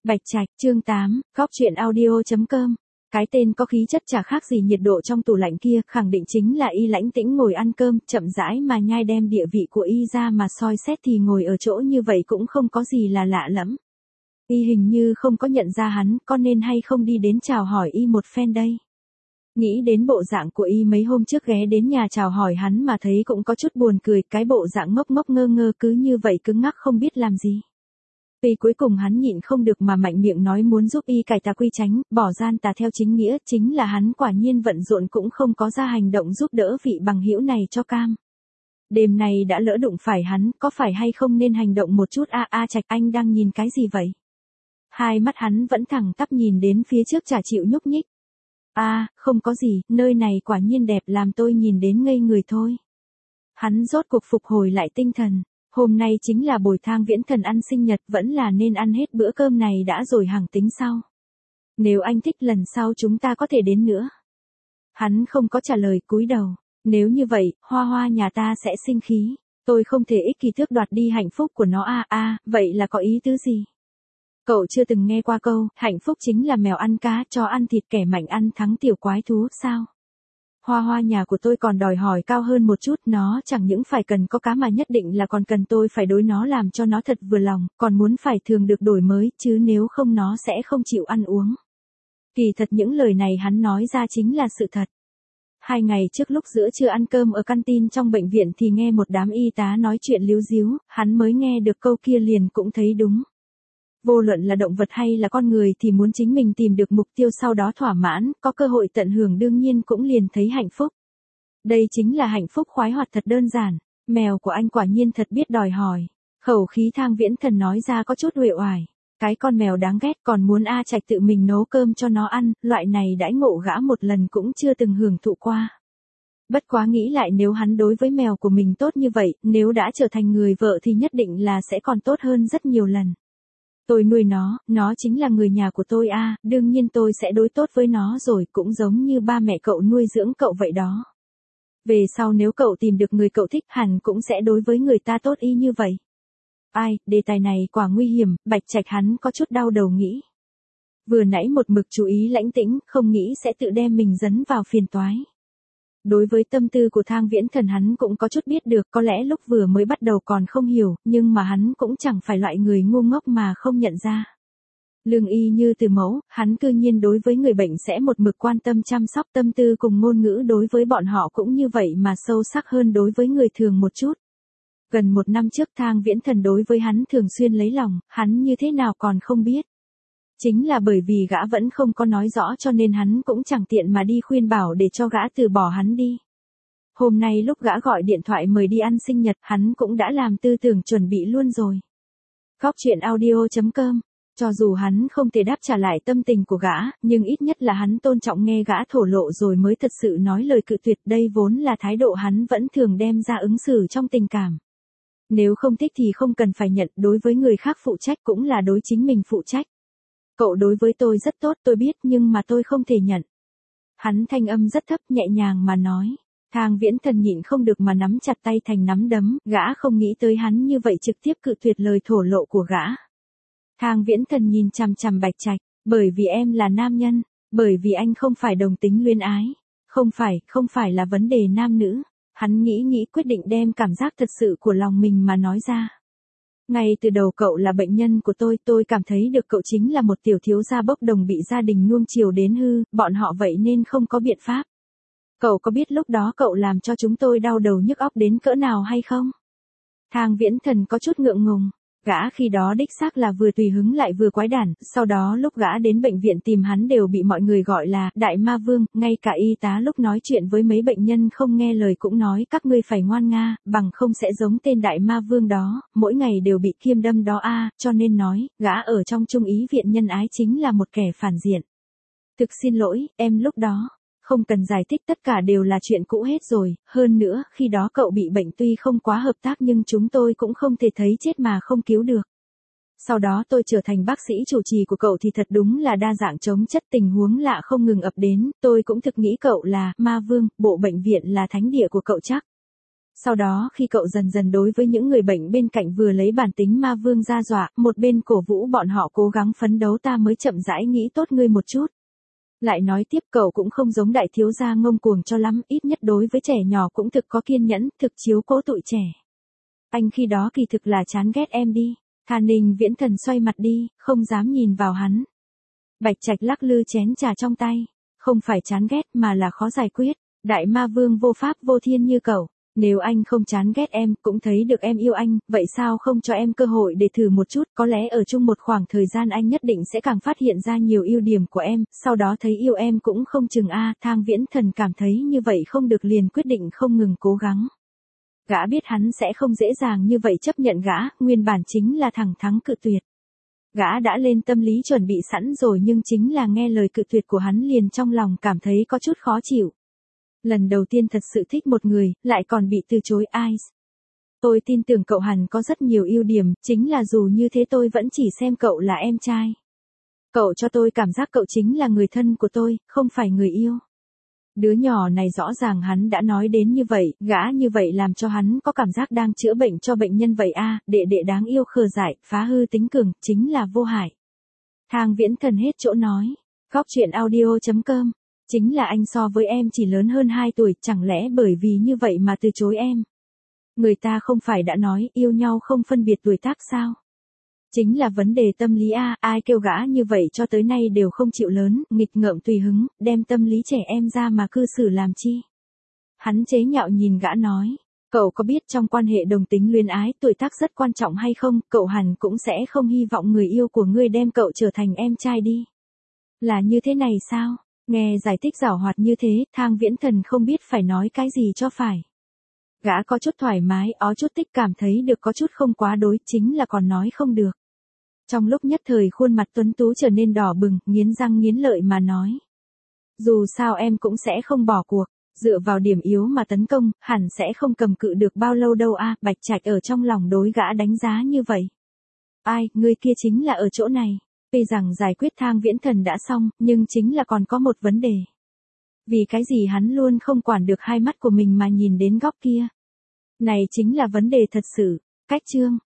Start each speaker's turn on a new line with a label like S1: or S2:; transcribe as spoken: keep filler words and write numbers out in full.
S1: Bạch Trạch, chương tám, Góc truyện audio chấm com. Cái tên có khí chất chả khác gì nhiệt độ trong tủ lạnh kia, khẳng định chính là Y Lãnh Tĩnh ngồi ăn cơm, chậm rãi mà nhai đem địa vị của Y ra mà soi xét thì ngồi ở chỗ như vậy cũng không có gì là lạ lẫm. Y hình như không có nhận ra hắn, có nên hay không đi đến chào hỏi Y một phen đây. Nghĩ đến bộ dạng của Y mấy hôm trước ghé đến nhà chào hỏi hắn mà thấy cũng có chút buồn cười, cái bộ dạng ngốc ngốc ngơ ngơ cứ như vậy cứng ngắc không biết làm gì. Vì cuối cùng hắn nhịn không được mà mạnh miệng nói muốn giúp Y cải tà quy chánh, bỏ gian tà theo chính nghĩa, chính là hắn quả nhiên vận rộn cũng không có ra hành động giúp đỡ vị bằng hữu này cho cam. Đêm này đã lỡ đụng phải hắn, có phải hay không nên hành động một chút a a Trạch, anh đang nhìn cái gì vậy? Hai mắt hắn vẫn thẳng tắp nhìn đến phía trước chả chịu nhúc nhích. A, không có gì, nơi này quả nhiên đẹp làm tôi nhìn đến ngây người thôi. Hắn rốt cuộc phục hồi lại tinh thần. Hôm nay chính là Bồi Thang Viễn Thần ăn sinh nhật, vẫn là nên ăn hết bữa cơm này đã rồi hằng tính sau. Nếu anh thích lần sau chúng ta có thể đến nữa. Hắn không có trả lời, cúi đầu. Nếu như vậy, Hoa Hoa nhà ta sẽ sinh khí. Tôi không thể ích kỷ tước đoạt đi hạnh phúc của nó a a, à, vậy là có ý tứ gì? Cậu chưa từng nghe qua câu, hạnh phúc chính là mèo ăn cá, chó ăn thịt, kẻ mạnh ăn thắng tiểu quái thú sao? Hoa Hoa nhà của tôi còn đòi hỏi cao hơn một chút, nó chẳng những phải cần có cá mà nhất định là còn cần tôi phải đối nó làm cho nó thật vừa lòng, còn muốn phải thường được đổi mới, chứ nếu không nó sẽ không chịu ăn uống. Kỳ thật những lời này hắn nói ra chính là sự thật. Hai ngày trước lúc giữa trưa ăn cơm ở canteen trong bệnh viện thì nghe một đám y tá nói chuyện líu díu, hắn mới nghe được câu kia liền cũng thấy đúng. Vô luận là động vật hay là con người thì muốn chính mình tìm được mục tiêu sau đó thỏa mãn, có cơ hội tận hưởng đương nhiên cũng liền thấy hạnh phúc. Đây chính là hạnh phúc khoái hoạt thật đơn giản, mèo của anh quả nhiên thật biết đòi hỏi. Khẩu khí Thang Viễn Thần nói ra có chút uể oải. Cái con mèo đáng ghét còn muốn A Trạch tự mình nấu cơm cho nó ăn, loại này đãi ngộ gã một lần cũng chưa từng hưởng thụ qua. Bất quá nghĩ lại nếu hắn đối với mèo của mình tốt như vậy, nếu đã trở thành người vợ thì nhất định là sẽ còn tốt hơn rất nhiều lần. Tôi nuôi nó, nó chính là người nhà của tôi a, à, đương nhiên tôi sẽ đối tốt với nó rồi, cũng giống như ba mẹ cậu nuôi dưỡng cậu vậy đó. Về sau nếu cậu tìm được người cậu thích hẳn cũng sẽ đối với người ta tốt y như vậy. Ai, đề tài này quả nguy hiểm, Bạch Trạch hắn có chút đau đầu nghĩ. Vừa nãy một mực chú ý Lãnh Tĩnh, không nghĩ sẽ tự đem mình dấn vào phiền toái. Đối với tâm tư của Thang Viễn Thần hắn cũng có chút biết được, có lẽ lúc vừa mới bắt đầu còn không hiểu, nhưng mà hắn cũng chẳng phải loại người ngu ngốc mà không nhận ra. Lương y như từ mẫu, hắn cư nhiên đối với người bệnh sẽ một mực quan tâm chăm sóc, tâm tư cùng ngôn ngữ đối với bọn họ cũng như vậy mà sâu sắc hơn đối với người thường một chút. Gần một năm trước Thang Viễn Thần đối với hắn thường xuyên lấy lòng, hắn như thế nào còn không biết. Chính là bởi vì gã vẫn không có nói rõ cho nên hắn cũng chẳng tiện mà đi khuyên bảo để cho gã từ bỏ hắn đi. Hôm nay lúc gã gọi điện thoại mời đi ăn sinh nhật, hắn cũng đã làm tư tưởng chuẩn bị luôn rồi. Góc truyện audio chấm com. Cho dù hắn không thể đáp trả lại tâm tình của gã, nhưng ít nhất là hắn tôn trọng nghe gã thổ lộ rồi mới thật sự nói lời cự tuyệt, đây vốn là thái độ hắn vẫn thường đem ra ứng xử trong tình cảm. Nếu không thích thì không cần phải nhận, đối với người khác phụ trách cũng là đối chính mình phụ trách. Cậu đối với tôi rất tốt tôi biết nhưng mà tôi không thể nhận. Hắn thanh âm rất thấp nhẹ nhàng mà nói. Thang Viễn Thần nhịn không được mà nắm chặt tay thành nắm đấm, gã không nghĩ tới hắn như vậy trực tiếp cự tuyệt lời thổ lộ của gã. Thang Viễn Thần nhìn chằm chằm Bạch Trạch, bởi vì em là nam nhân, bởi vì anh không phải đồng tính luyến ái, không phải, không phải là vấn đề nam nữ. Hắn nghĩ nghĩ quyết định đem cảm giác thật sự của lòng mình mà nói ra. Ngay từ đầu cậu là bệnh nhân của tôi, tôi cảm thấy được cậu chính là một tiểu thiếu gia bốc đồng bị gia đình nuông chiều đến hư, bọn họ vậy nên không có biện pháp. Cậu có biết lúc đó cậu làm cho chúng tôi đau đầu nhức óc đến cỡ nào hay không? Thang Viễn Thần có chút ngượng ngùng. Gã khi đó đích xác là vừa tùy hứng lại vừa quái đản, sau đó lúc gã đến bệnh viện tìm hắn đều bị mọi người gọi là Đại Ma Vương, ngay cả y tá lúc nói chuyện với mấy bệnh nhân không nghe lời cũng nói các ngươi phải ngoan nga, bằng không sẽ giống tên Đại Ma Vương đó, mỗi ngày đều bị kiêm đâm đó a, à, cho nên nói, gã ở trong Trung ý viện nhân ái chính là một kẻ phản diện. Thực xin lỗi, em lúc đó. Không cần giải thích, tất cả đều là chuyện cũ hết rồi, hơn nữa, khi đó cậu bị bệnh tuy không quá hợp tác nhưng chúng tôi cũng không thể thấy chết mà không cứu được. Sau đó tôi trở thành bác sĩ chủ trì của cậu thì thật đúng là đa dạng chống chất, tình huống lạ không ngừng ập đến, tôi cũng thực nghĩ cậu là Ma Vương, bộ bệnh viện là thánh địa của cậu chắc. Sau đó khi cậu dần dần đối với những người bệnh bên cạnh vừa lấy bản tính ma vương ra dọa, một bên cổ vũ bọn họ cố gắng phấn đấu ta mới chậm rãi nghĩ tốt ngươi một chút. Lại nói tiếp cậu cũng không giống đại thiếu gia ngông cuồng cho lắm, ít nhất đối với trẻ nhỏ cũng thực có kiên nhẫn, thực chiếu cố tụi trẻ. Anh khi đó kỳ thực là chán ghét em đi. Thà Ninh Viễn Thần xoay mặt đi, không dám nhìn vào hắn. Bạch Trạch lắc lư chén trà trong tay. Không phải chán ghét mà là khó giải quyết. Đại ma vương vô pháp vô thiên như cậu. Nếu anh không chán ghét em, cũng thấy được em yêu anh, vậy sao không cho em cơ hội để thử một chút, có lẽ ở chung một khoảng thời gian anh nhất định sẽ càng phát hiện ra nhiều ưu điểm của em, sau đó thấy yêu em cũng không chừng a. Thang Viễn Thần cảm thấy như vậy không được liền quyết định không ngừng cố gắng. Gã biết hắn sẽ không dễ dàng như vậy chấp nhận gã, nguyên bản chính là thẳng thắn cự tuyệt. Gã đã lên tâm lý chuẩn bị sẵn rồi nhưng chính là nghe lời cự tuyệt của hắn liền trong lòng cảm thấy có chút khó chịu. Lần đầu tiên thật sự thích một người, lại còn bị từ chối Ice. Tôi tin tưởng cậu hẳn có rất nhiều ưu điểm, chính là dù như thế tôi vẫn chỉ xem cậu là em trai. Cậu cho tôi cảm giác cậu chính là người thân của tôi, không phải người yêu. Đứa nhỏ này rõ ràng hắn đã nói đến như vậy, gã như vậy làm cho hắn có cảm giác đang chữa bệnh cho bệnh nhân vậy a. Đệ đệ đáng yêu khờ dại, phá hư tính cường, chính là vô hại. Thang Viễn Thần hết chỗ nói. Góc truyện audio chấm com. Chính là anh so với em chỉ lớn hơn hai tuổi, chẳng lẽ bởi vì như vậy mà từ chối em. Người ta không phải đã nói yêu nhau không phân biệt tuổi tác sao? Chính là vấn đề tâm lý a, ai kêu gã như vậy cho tới nay đều không chịu lớn, nghịch ngợm tùy hứng, đem tâm lý trẻ em ra mà cư xử làm chi. Hắn chế nhạo nhìn gã nói, cậu có biết trong quan hệ đồng tính luyến ái tuổi tác rất quan trọng hay không, cậu hẳn cũng sẽ không hy vọng người yêu của ngươi đem cậu trở thành em trai đi. Là như thế này sao? Nghe giải thích giảo hoạt như thế, Thang Viễn Thần không biết phải nói cái gì cho phải. Gã có chút thoải mái, ó chút tích cảm thấy được có chút không quá đối, chính là còn nói không được. Trong lúc nhất thời khuôn mặt tuấn tú trở nên đỏ bừng, nghiến răng nghiến lợi mà nói. Dù sao em cũng sẽ không bỏ cuộc, dựa vào điểm yếu mà tấn công, hẳn sẽ không cầm cự được bao lâu đâu a. Bạch Trạch ở trong lòng đối gã đánh giá như vậy. Ai, người kia chính là ở chỗ này. Tuy rằng giải quyết Thang Viễn Thần đã xong, nhưng chính là còn có một vấn đề. Vì cái gì hắn luôn không quản được hai mắt của mình mà nhìn đến góc kia. Này chính là vấn đề thật sự. Cách chương.